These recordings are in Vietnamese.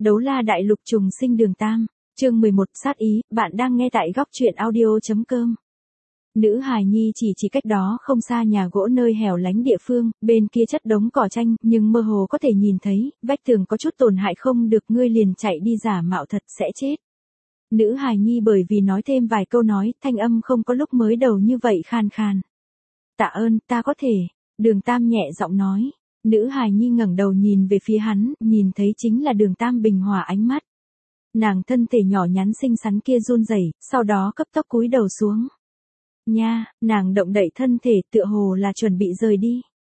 Đấu la đại lục trùng sinh đường tam, chương 11 sát ý, bạn đang nghe tại góc truyện audio.com. Nữ hài nhi chỉ cách đó không xa nhà gỗ nơi hẻo lánh địa phương, bên kia chất đống cỏ tranh, nhưng mơ hồ có thể nhìn thấy, vách tường có chút tổn hại không được, ngươi liền chạy đi giả mạo thật sẽ chết. Nữ hài nhi bởi vì nói thêm vài câu nói, thanh âm không có lúc mới đầu như vậy khan khan. Tạ ơn, ta có thể, đường tam nhẹ giọng nói. Nữ hài nhi ngẩng đầu nhìn về phía hắn, nhìn thấy chính là đường tam bình hòa ánh mắt. Nàng thân thể nhỏ nhắn xinh xắn kia run rẩy, sau đó cấp tốc cúi đầu xuống. Nha, nàng động đậy thân thể tựa hồ là chuẩn bị rời đi.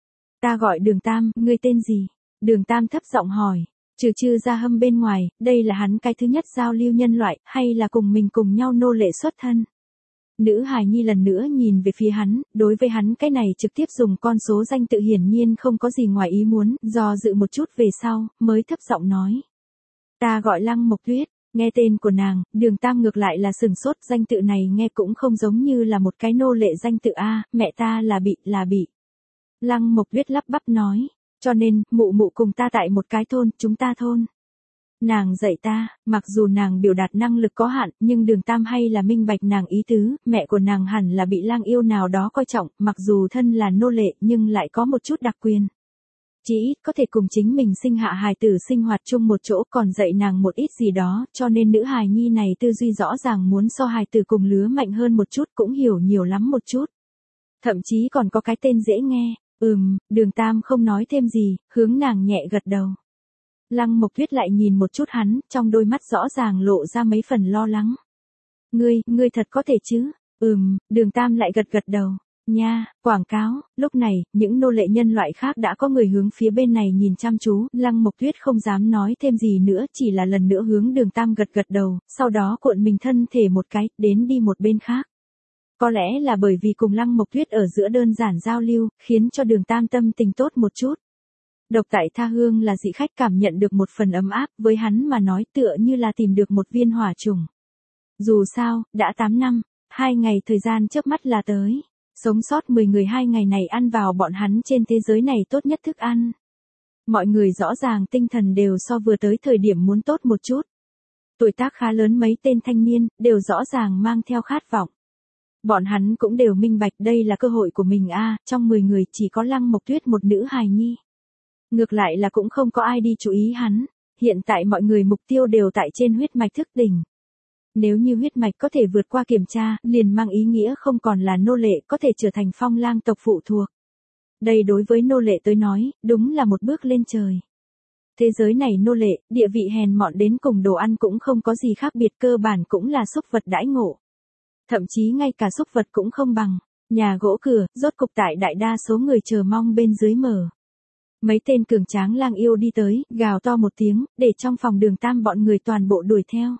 Ta gọi đường tam, ngươi tên gì? Đường tam thấp giọng hỏi, trừ ra hâm bên ngoài, đây là hắn cái thứ nhất giao lưu nhân loại, hay là cùng mình cùng nhau nô lệ xuất thân? Nữ hài nhi lần nữa nhìn về phía hắn, đối với hắn cái này trực tiếp dùng con số danh tự hiển nhiên không có gì ngoài ý muốn, do dự một chút về sau, mới thấp giọng nói. Ta gọi Lăng Mộc Tuyết, nghe tên của nàng, đường tam ngược lại là sừng sốt, danh tự này nghe cũng không giống như là một cái nô lệ danh tự a, mẹ ta là bị. Lăng Mộc Tuyết lắp bắp nói, cho nên, mụ mụ cùng ta tại một cái thôn, chúng ta thôn. Nàng dạy ta, mặc dù nàng biểu đạt năng lực có hạn, nhưng đường tam hay là minh bạch nàng ý tứ, mẹ của nàng hẳn là bị lang yêu nào đó coi trọng, mặc dù thân là nô lệ nhưng lại có một chút đặc quyền. Chỉ ít có thể cùng chính mình sinh hạ hài tử sinh hoạt chung một chỗ, còn dạy nàng một ít gì đó, cho nên nữ hài nhi này tư duy rõ ràng muốn so hài tử cùng lứa mạnh hơn một chút, cũng hiểu nhiều lắm một chút. Thậm chí còn có cái tên dễ nghe, đường tam không nói thêm gì, hướng nàng nhẹ gật đầu. Lăng Mộc Tuyết lại nhìn một chút hắn, trong đôi mắt rõ ràng lộ ra mấy phần lo lắng. Ngươi thật có thể chứ? Đường tam lại gật đầu. Nha, quảng cáo, lúc này, những nô lệ nhân loại khác đã có người hướng phía bên này nhìn chăm chú, Lăng Mộc Tuyết không dám nói thêm gì nữa, chỉ là lần nữa hướng đường tam gật đầu, sau đó cuộn mình thân thể một cái, đến đi một bên khác. Có lẽ là bởi vì cùng Lăng Mộc Tuyết ở giữa đơn giản giao lưu, khiến cho đường tam tâm tình tốt một chút. Độc tại tha hương là dị khách cảm nhận được một phần ấm áp, với hắn mà nói tựa như là tìm được một viên hỏa trùng. Dù sao, đã 8 năm, 2 ngày thời gian chớp mắt là tới. Sống sót 10 người 2 ngày này ăn vào bọn hắn trên thế giới này tốt nhất thức ăn. Mọi người rõ ràng tinh thần đều so vừa tới thời điểm muốn tốt một chút. Tuổi tác khá lớn mấy tên thanh niên, đều rõ ràng mang theo khát vọng. Bọn hắn cũng đều minh bạch đây là cơ hội của mình trong 10 người chỉ có Lăng Mộc Tuyết một nữ hài nhi. Ngược lại là cũng không có ai đi chú ý hắn, hiện tại mọi người mục tiêu đều tại trên huyết mạch thức tỉnh. Nếu như huyết mạch có thể vượt qua kiểm tra, liền mang ý nghĩa không còn là nô lệ, có thể trở thành phong lang tộc phụ thuộc. Đây đối với nô lệ tới nói, đúng là một bước lên trời. Thế giới này nô lệ, địa vị hèn mọn đến cùng đồ ăn cũng không có gì khác biệt, cơ bản cũng là súc vật đãi ngộ. Thậm chí ngay cả súc vật cũng không bằng. Nhà gỗ cửa, rốt cục tại đại đa số người chờ mong bên dưới mở. Mấy tên cường tráng lang yêu đi tới, gào to một tiếng, để trong phòng đường tam bọn người toàn bộ đuổi theo.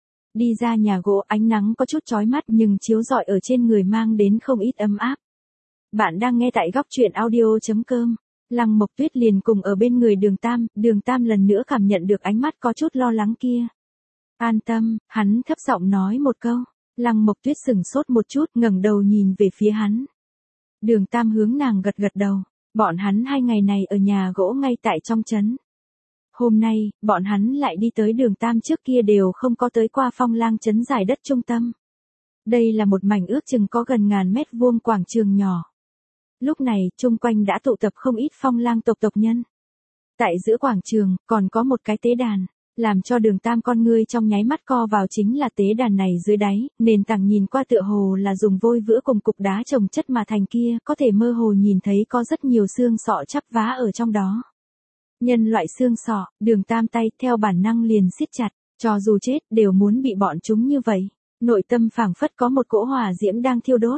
Đi ra nhà gỗ, ánh nắng có chút chói mắt nhưng chiếu rọi ở trên người mang đến không ít ấm áp. Bạn đang nghe tại góc truyện audio.com. Lăng Mộc Tuyết liền cùng ở bên người đường tam lần nữa cảm nhận được ánh mắt có chút lo lắng kia. An tâm, hắn thấp giọng nói một câu. Lăng Mộc Tuyết sửng sốt một chút, ngẩng đầu nhìn về phía hắn. Đường tam hướng nàng gật đầu. Bọn hắn 2 ngày này ở nhà gỗ ngay tại trong trấn. Hôm nay, bọn hắn lại đi tới đường tam trước kia đều không có tới qua phong lang trấn giải đất trung tâm. Đây là một mảnh ước chừng có gần 1000 mét vuông quảng trường nhỏ. Lúc này, chung quanh đã tụ tập không ít phong lang tộc nhân. Tại giữa quảng trường, còn có một cái tế đàn, làm cho đường tam con ngươi trong nháy mắt co vào chính là tế đàn này dưới đáy, nền tảng nhìn qua tựa hồ là dùng vôi vữa cùng cục đá chồng chất mà thành kia, có thể mơ hồ nhìn thấy có rất nhiều xương sọ chắp vá ở trong đó. Nhân loại xương sọ, đường tam tay theo bản năng liền siết chặt, cho dù chết đều muốn bị bọn chúng như vậy. Nội tâm phảng phất có một cỗ hỏa diễm đang thiêu đốt.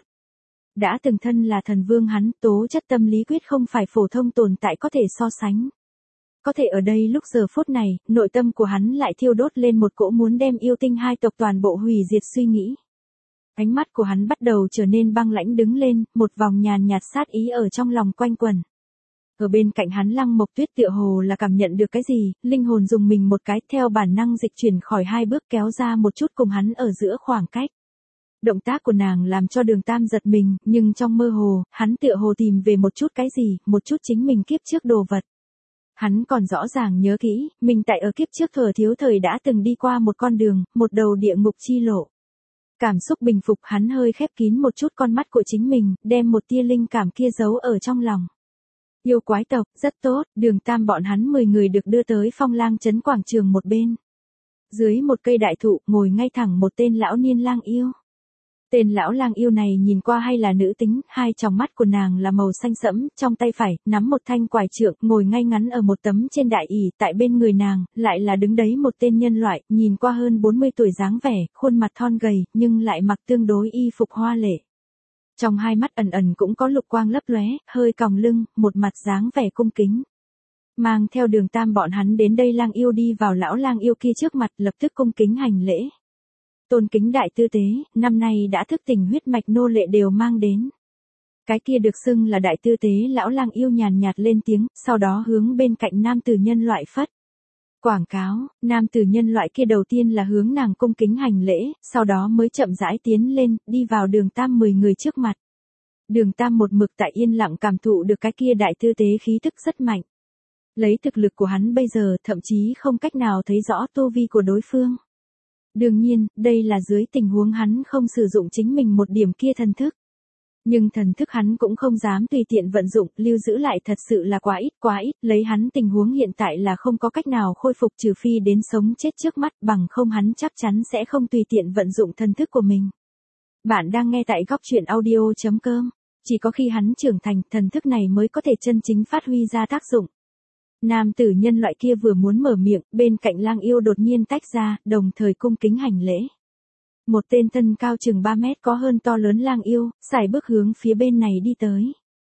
Đã từng thân là thần vương hắn, tố chất tâm lý quyết không phải phổ thông tồn tại có thể so sánh. Có thể ở đây lúc giờ phút này, nội tâm của hắn lại thiêu đốt lên một cỗ muốn đem yêu tinh hai tộc toàn bộ hủy diệt suy nghĩ. Ánh mắt của hắn bắt đầu trở nên băng lãnh đứng lên, một vòng nhàn nhạt sát ý ở trong lòng quanh quẩn. Ở bên cạnh hắn Lăng Mộc Tuyết tựa hồ là cảm nhận được cái gì, linh hồn dùng mình một cái theo bản năng dịch chuyển khỏi 2 bước kéo ra một chút cùng hắn ở giữa khoảng cách. Động tác của nàng làm cho đường tam giật mình, nhưng trong mơ hồ, hắn tựa hồ tìm về một chút cái gì, một chút chính mình kiếp trước đồ vật. Hắn còn rõ ràng nhớ kỹ, mình tại ở kiếp trước thuở thiếu thời đã từng đi qua một con đường, một đầu địa ngục chi lộ. Cảm xúc bình phục, hắn hơi khép kín một chút con mắt của chính mình, đem một tia linh cảm kia giấu ở trong lòng. Yêu quái tộc, rất tốt, Đường Tam bọn hắn 10 người được đưa tới Phong Lang trấn quảng trường một bên. Dưới một cây đại thụ, ngồi ngay thẳng một tên lão niên lang yêu. Tên lão lang yêu này nhìn qua hay là nữ tính, hai tròng mắt của nàng là màu xanh sẫm, trong tay phải, nắm một thanh quải trượng, ngồi ngay ngắn ở một tấm trên đại ỷ, tại bên người nàng, lại là đứng đấy một tên nhân loại, nhìn qua hơn 40 tuổi dáng vẻ, khuôn mặt thon gầy, nhưng lại mặc tương đối y phục hoa lệ. Trong hai mắt ẩn ẩn cũng có lục quang lấp lóe, hơi còng lưng, một mặt dáng vẻ cung kính. Mang theo Đường Tam bọn hắn đến đây, lang yêu đi vào lão lang yêu kia trước mặt, lập tức cung kính hành lễ. Tôn kính đại tư tế, năm nay đã thức tỉnh huyết mạch nô lệ đều mang đến. Cái kia được xưng là đại tư tế lão lang yêu nhàn nhạt lên tiếng, sau đó hướng bên cạnh nam tử nhân loại phất. Quảng cáo, nam tử nhân loại kia đầu tiên là hướng nàng cung kính hành lễ, sau đó mới chậm rãi tiến lên, đi vào Đường Tam 10 người trước mặt. Đường Tam một mực tại yên lặng cảm thụ được cái kia đại tư tế khí tức rất mạnh. Lấy thực lực của hắn bây giờ thậm chí không cách nào thấy rõ tu vi của đối phương. Đương nhiên, đây là dưới tình huống hắn không sử dụng chính mình một điểm kia thần thức. Nhưng thần thức hắn cũng không dám tùy tiện vận dụng, lưu giữ lại thật sự là quá ít, lấy hắn tình huống hiện tại là không có cách nào khôi phục trừ phi đến sống chết trước mắt, bằng không hắn chắc chắn sẽ không tùy tiện vận dụng thần thức của mình. Bạn đang nghe tại góc truyện audio.com, chỉ có khi hắn trưởng thành, thần thức này mới có thể chân chính phát huy ra tác dụng. Nam tử nhân loại kia vừa muốn mở miệng, bên cạnh lang yêu đột nhiên tách ra, đồng thời cung kính hành lễ. Một tên thân cao chừng 3 mét có hơn to lớn lang yêu, sải bước hướng phía bên này đi tới.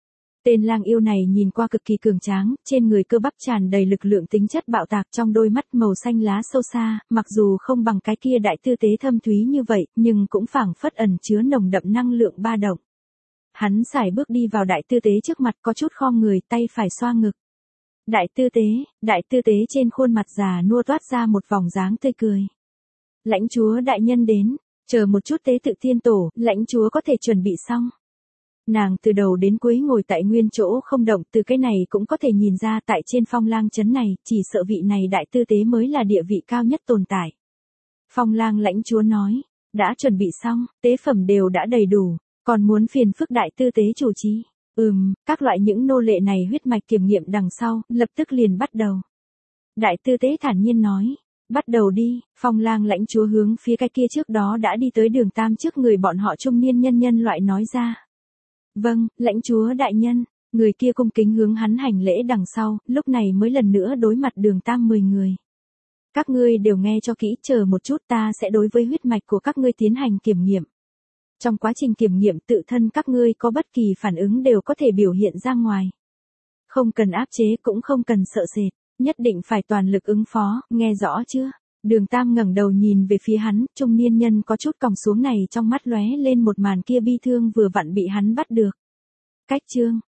Tên lang yêu này nhìn qua cực kỳ cường tráng, trên người cơ bắp tràn đầy lực lượng tính chất bạo tạc, trong đôi mắt màu xanh lá sâu xa, mặc dù không bằng cái kia đại tư tế thâm thúy như vậy, nhưng cũng phảng phất ẩn chứa nồng đậm năng lượng ba động. Hắn sải bước đi vào đại tư tế trước mặt, có chút khom người, tay phải xoa ngực. Đại tư tế trên khuôn mặt già nua toát ra một vòng dáng tươi cười. Lãnh chúa đại nhân đến, chờ một chút, tế tự tiên tổ, lãnh chúa có thể chuẩn bị xong. Nàng từ đầu đến cuối ngồi tại nguyên chỗ không động, từ cái này cũng có thể nhìn ra tại trên Phong Lang trấn này, chỉ sợ vị này đại tư tế mới là địa vị cao nhất tồn tại. Phong Lang lãnh chúa nói, đã chuẩn bị xong, tế phẩm đều đã đầy đủ, còn muốn phiền phức đại tư tế chủ trì. Các loại những nô lệ này huyết mạch kiểm nghiệm đằng sau, lập tức liền bắt đầu. Đại tư tế thản nhiên nói, bắt đầu đi. Phong Lang lãnh chúa hướng phía cái kia trước đó đã đi tới Đường Tam trước người bọn họ trung niên nhân loại nói ra. Vâng, lãnh chúa đại nhân. Người kia cung kính hướng hắn hành lễ đằng sau, lúc này mới lần nữa đối mặt Đường Tam 10 người. Các ngươi đều nghe cho kỹ, chờ một chút, ta sẽ đối với huyết mạch của các ngươi tiến hành kiểm nghiệm. Trong quá trình kiểm nghiệm, tự thân các ngươi có bất kỳ phản ứng đều có thể biểu hiện ra ngoài. Không cần áp chế, cũng không cần sợ sệt, nhất định phải toàn lực ứng phó, nghe rõ chưa? Đường Tam ngẩng đầu nhìn về phía hắn, trung niên nhân có chút còng xuống này, trong mắt lóe lên một màn kia bi thương vừa vặn bị hắn bắt được. Cách chương,